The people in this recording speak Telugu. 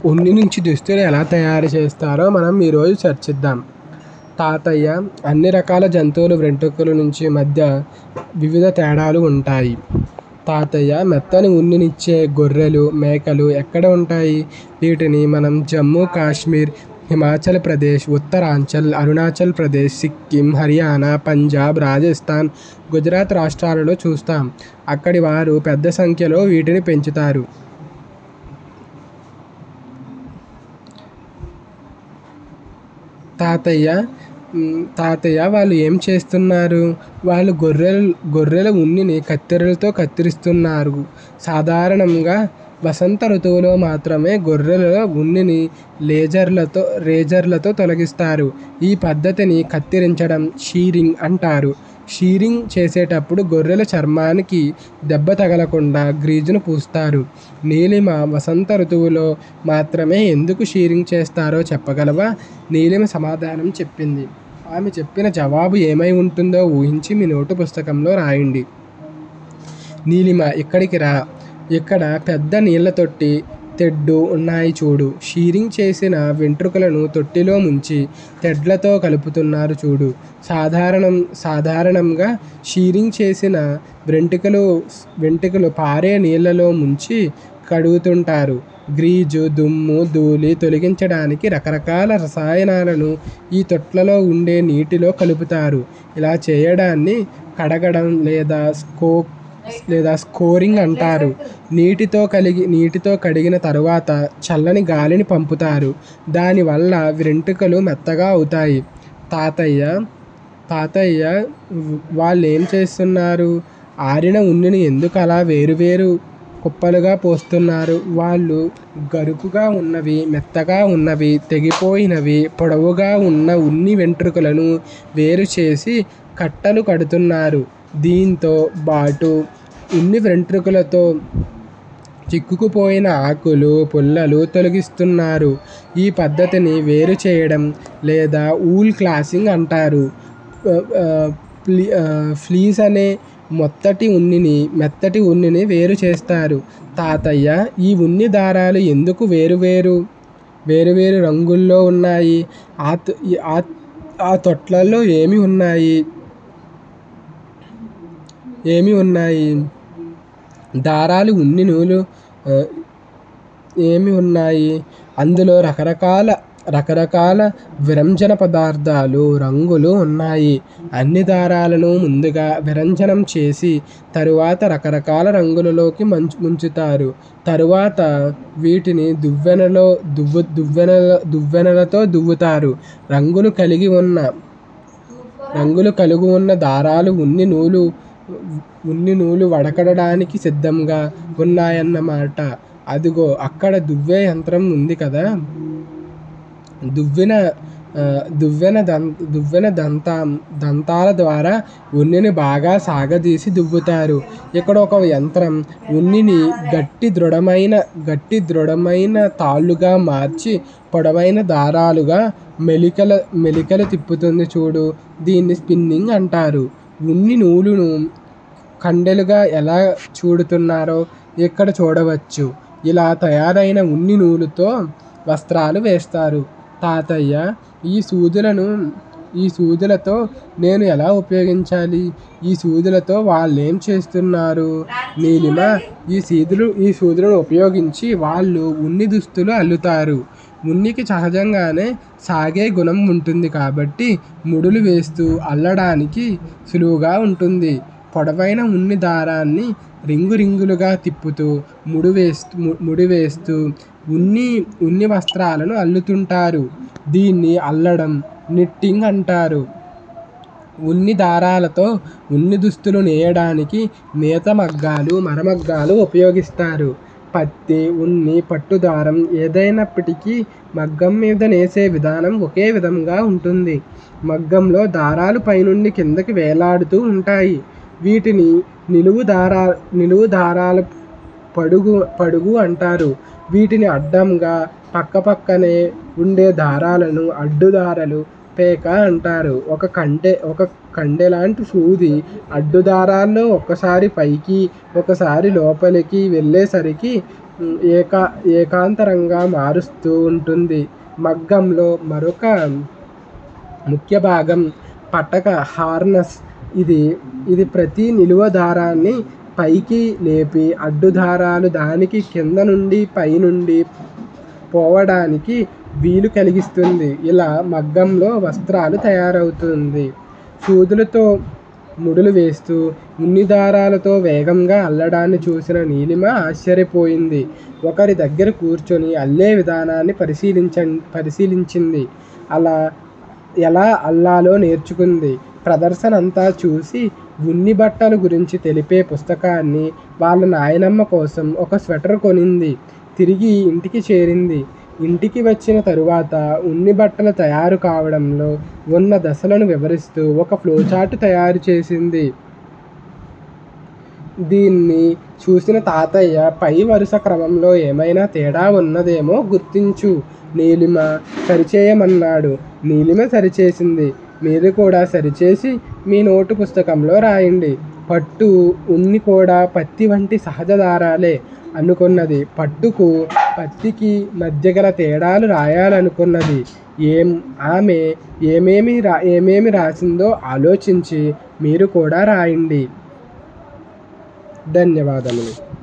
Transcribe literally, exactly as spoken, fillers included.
ఉన్ని నుంచి దుస్తులు ఎలా తయారు చేస్తారో మనం ఈరోజు చర్చిద్దాం. తాతయ్య అన్ని రకాల జంతువుల వెంట్రుకల నుంచి మధ్య వివిధ తేడాలు ఉంటాయి. తాతయ్య మెత్తని ఉన్నినిచ్చే గొర్రెలు, మేకలు ఎక్కడ ఉంటాయి? వీటిని మనం జమ్మూ కాశ్మీర్, హిమాచల్ ప్రదేశ్, ఉత్తరాంచల్, అరుణాచల్ ప్రదేశ్, సిక్కిం, హర్యానా, పంజాబ్, రాజస్థాన్, గుజరాత్ రాష్ట్రాలలో చూస్తాం. అక్కడి వారు పెద్ద సంఖ్యలో వీటిని పెంచుతారు. తాతయ్య తాతయ్య వాళ్ళు ఏం చేస్తున్నారు? వాళ్ళు గొర్రెల గొర్రెల ఉన్నిని కత్తెరలతో కత్తిరిస్తున్నారు. సాధారణంగా వసంత ఋతువులో మాత్రమే గొర్రెల ఉన్నిని లేజర్లతో రేజర్లతో తొలగిస్తారు. ఈ పద్ధతిని కత్తిరించడం, షీరింగ్ అంటారు. షీరింగ్ చేసేటప్పుడు గొర్రెల చర్మానికి దెబ్బ తగలకుండా గ్రీజును పూస్తారు. నీలిమ వసంత ఋతువులో మాత్రమే ఎందుకు షీరింగ్ చేస్తారో చెప్పగలవా? నీలిమ సమాధానం చెప్పింది. ఆమె చెప్పిన జవాబు ఏమై ఉంటుందో ఊహించి మీ నోటు పుస్తకంలో రాయండి. నీలిమ, ఇక్కడికి రా. ఇక్కడ పెద్ద నీళ్ల తొట్టి, తెడ్డు ఉన్నాయి చూడు. షీరింగ్ చేసిన వెంట్రుకలను తొట్టిలో ముంచి తెడ్లతో కలుపుతున్నారు చూడు. సాధారణం సాధారణంగా షీరింగ్ చేసిన వెంట్రుకలు వెంట్రుకలు పారే నీళ్లలో ముంచి కడుగుతుంటారు. గ్రీజు, దుమ్ము, ధూళి తొలగించడానికి రకరకాల రసాయనాలను ఈ తొట్లలో ఉండే నీటిలో కలుపుతారు. ఇలా చేయడాన్ని కడగడం లేదా స్కో లేదా స్కోరింగ్ అంటారు. నీటితో కలిగి నీటితో కడిగిన తరువాత చల్లని గాలిని పంపుతారు. దానివల్ల వెంట్రుకలు మెత్తగా అవుతాయి. తాతయ్య తాతయ్య వాళ్ళు ఏం చేస్తున్నారు? ఆరిన ఉన్నిని ఎందుకు అలా వేరువేరు కుప్పలుగా పోస్తున్నారు? వాళ్ళు గరుకుగా ఉన్నవి, మెత్తగా ఉన్నవి, తెగిపోయినవి, పొడవుగా ఉన్న ఉన్ని వెంట్రుకలను వేరు చేసి కట్టలు కడుతున్నారు. దీంతో బాటు ఉన్ని వెంట్రుకలతో చిక్కుకుపోయిన ఆకులు, పుల్లలు తొలగిస్తున్నారు. ఈ పద్ధతిని వేరు చేయడం లేదా ఊల్ క్లాసింగ్ అంటారు. ఫ్లీస్ అనే మొత్తటి ఉన్నిని మెత్తటి ఉన్నిని వేరు చేస్తారు. తాతయ్య, ఈ ఉన్ని దారాలు ఎందుకు వేరువేరు వేరువేరు రంగుల్లో ఉన్నాయి? ఆ ఆ తొట్లలో ఏమి ఉన్నాయి ఏమి ఉన్నాయి దారాలు ఉన్ని నూలు ఏమి ఉన్నాయి అందులో రకరకాల రకరకాల విరంజన పదార్థాలు, రంగులు ఉన్నాయి. అన్ని దారాలను ముందుగా విరంజనం చేసి తరువాత రకరకాల రంగులలోకి ముంచుతారు. తరువాత వీటిని దువ్వెనలో దువ్వు దువ్వెనల దువ్వెనలతో దువ్వుతారు. రంగులు కలిగి ఉన్న రంగులు కలిగి ఉన్న దారాలు ఉన్ని నూలు ఉన్ని నూలు వడకడానికి సిద్ధంగా ఉన్నాయన్నమాట. అదిగో అక్కడ దువ్వే యంత్రం ఉంది కదా. దువ్విన దువ్వెన దంత దువ్వెన దంత దంతాల ద్వారా ఉన్నిని బాగా సాగదీసి దువ్వుతారు. ఇక్కడ ఒక యంత్రం ఉన్నిని గట్టి దృఢమైన గట్టి దృఢమైన తాళ్లుగా మార్చి పొడవైన దారాలుగా మెలికల మెలికలు తిప్పుతుంది చూడు. దీన్ని స్పిన్నింగ్ అంటారు. ఉన్ని నూలును కండెలుగా ఎలా చూడుతున్నారో ఇక్కడ చూడవచ్చు. ఇలా తయారైన ఉన్ని నూలుతో వస్త్రాలు వేస్తారు. తాతయ్య, ఈ సూదులను ఈ సూదులతో నేను ఎలా ఉపయోగించాలి? ఈ సూదులతో వాళ్ళేం చేస్తున్నారు? నీలిమ, ఈ సూదులు ఈ సూదులను ఉపయోగించి వాళ్ళు ఉన్ని దుస్తులు అల్లుతారు. ఉన్నికి సహజంగానే సాగే గుణం ఉంటుంది కాబట్టి ముడులు వేస్తూ అల్లడానికి సులువుగా ఉంటుంది. పొడవైన ఉన్ని దారాన్ని రింగు రింగులుగా తిప్పుతూ ముడి వేస్తూ ముడి వేస్తూ ఉన్ని ఉన్ని వస్త్రాలను అల్లుతుంటారు. దీన్ని అల్లడం, నిట్టింగ్ అంటారు. ఉన్ని దారాలతో ఉన్ని దుస్తులు నేయడానికి నేత మగ్గాలు, మరమగ్గాలు ఉపయోగిస్తారు. పత్తి, ఉన్ని, పట్టు దారం ఏదైనప్పటికీ మగ్గం మీద నేసే విధానం ఒకే విధంగా ఉంటుంది. మగ్గంలో దారాలు పైనుండి కిందకి వేలాడుతూ ఉంటాయి. వీటిని నిలువు దారా నిలువు దారాల పడుగు పడుగు అంటారు. వీటిని అడ్డంగా పక్కపక్కనే ఉండే దారాలను అడ్డు దారాలు పేక అంటారు. ఒక కండె ఒక కండె లాంటి సూది అడ్డు దారాల్లో ఒక్కసారి పైకి ఒకసారి లోపలికి వెళ్ళేసరికి ఏకా ఏకాంతరంగా మారుస్తూ ఉంటుంది. మగ్గంలో మరొక ముఖ్య భాగం పటక హార్నెస్. ఇది ఇది ప్రతి నిలువు దారాన్ని పైకి లేపి అడ్డు దారాలు దానికి కింద నుండి పై నుండి పోవడానికి వీలు కలిగిస్తుంది. ఇలా మగ్గంలో వస్త్రాలు తయారవుతుంది. సూదులతో ముడులు వేస్తూ ఉన్ని దారాలతో వేగంగా అల్లడాన్ని చూసిన నీలిమ ఆశ్చర్యపోయింది. ఒకరి దగ్గర కూర్చొని అల్లే విధానాన్ని పరిశీలించ పరిశీలించింది. అలా ఎలా అల్లాలో నేర్చుకుంది. ప్రదర్శన అంతా చూసి ఉన్ని బట్టల గురించి తెలిపే పుస్తకాన్ని వాళ్ళ నాయనమ్మ కోసం ఒక స్వెటర్ కొనింది. తిరిగి ఇంటికి చేరింది. ఇంటికి వచ్చిన తరువాత ఉన్ని బట్టలు తయారు కావడంలో ఉన్న దశలను వివరిస్తూ ఒక ఫ్లోచార్ట్ తయారు చేసింది. దీన్ని చూసిన తాతయ్య పై వరుస క్రమంలో ఏమైనా తేడా ఉన్నదేమో గుర్తించు నీలిమ సరిచేయమన్నాడు. నీలిమ సరిచేసింది. మీరు కూడా సరిచేసి మీ నోటు పుస్తకంలో రాయండి. పట్టు ఉన్ని కూడా పత్తి వంటి సహజ దారాలే అనుకున్నది. పట్టుకు పత్తికి మధ్య గల తేడాలు రాయాలనుకున్నది. ఏం ఆమె ఏమేమి రా ఏమేమి రాసిందో ఆలోచించి మీరు కూడా రాయండి. ధన్యవాదములు.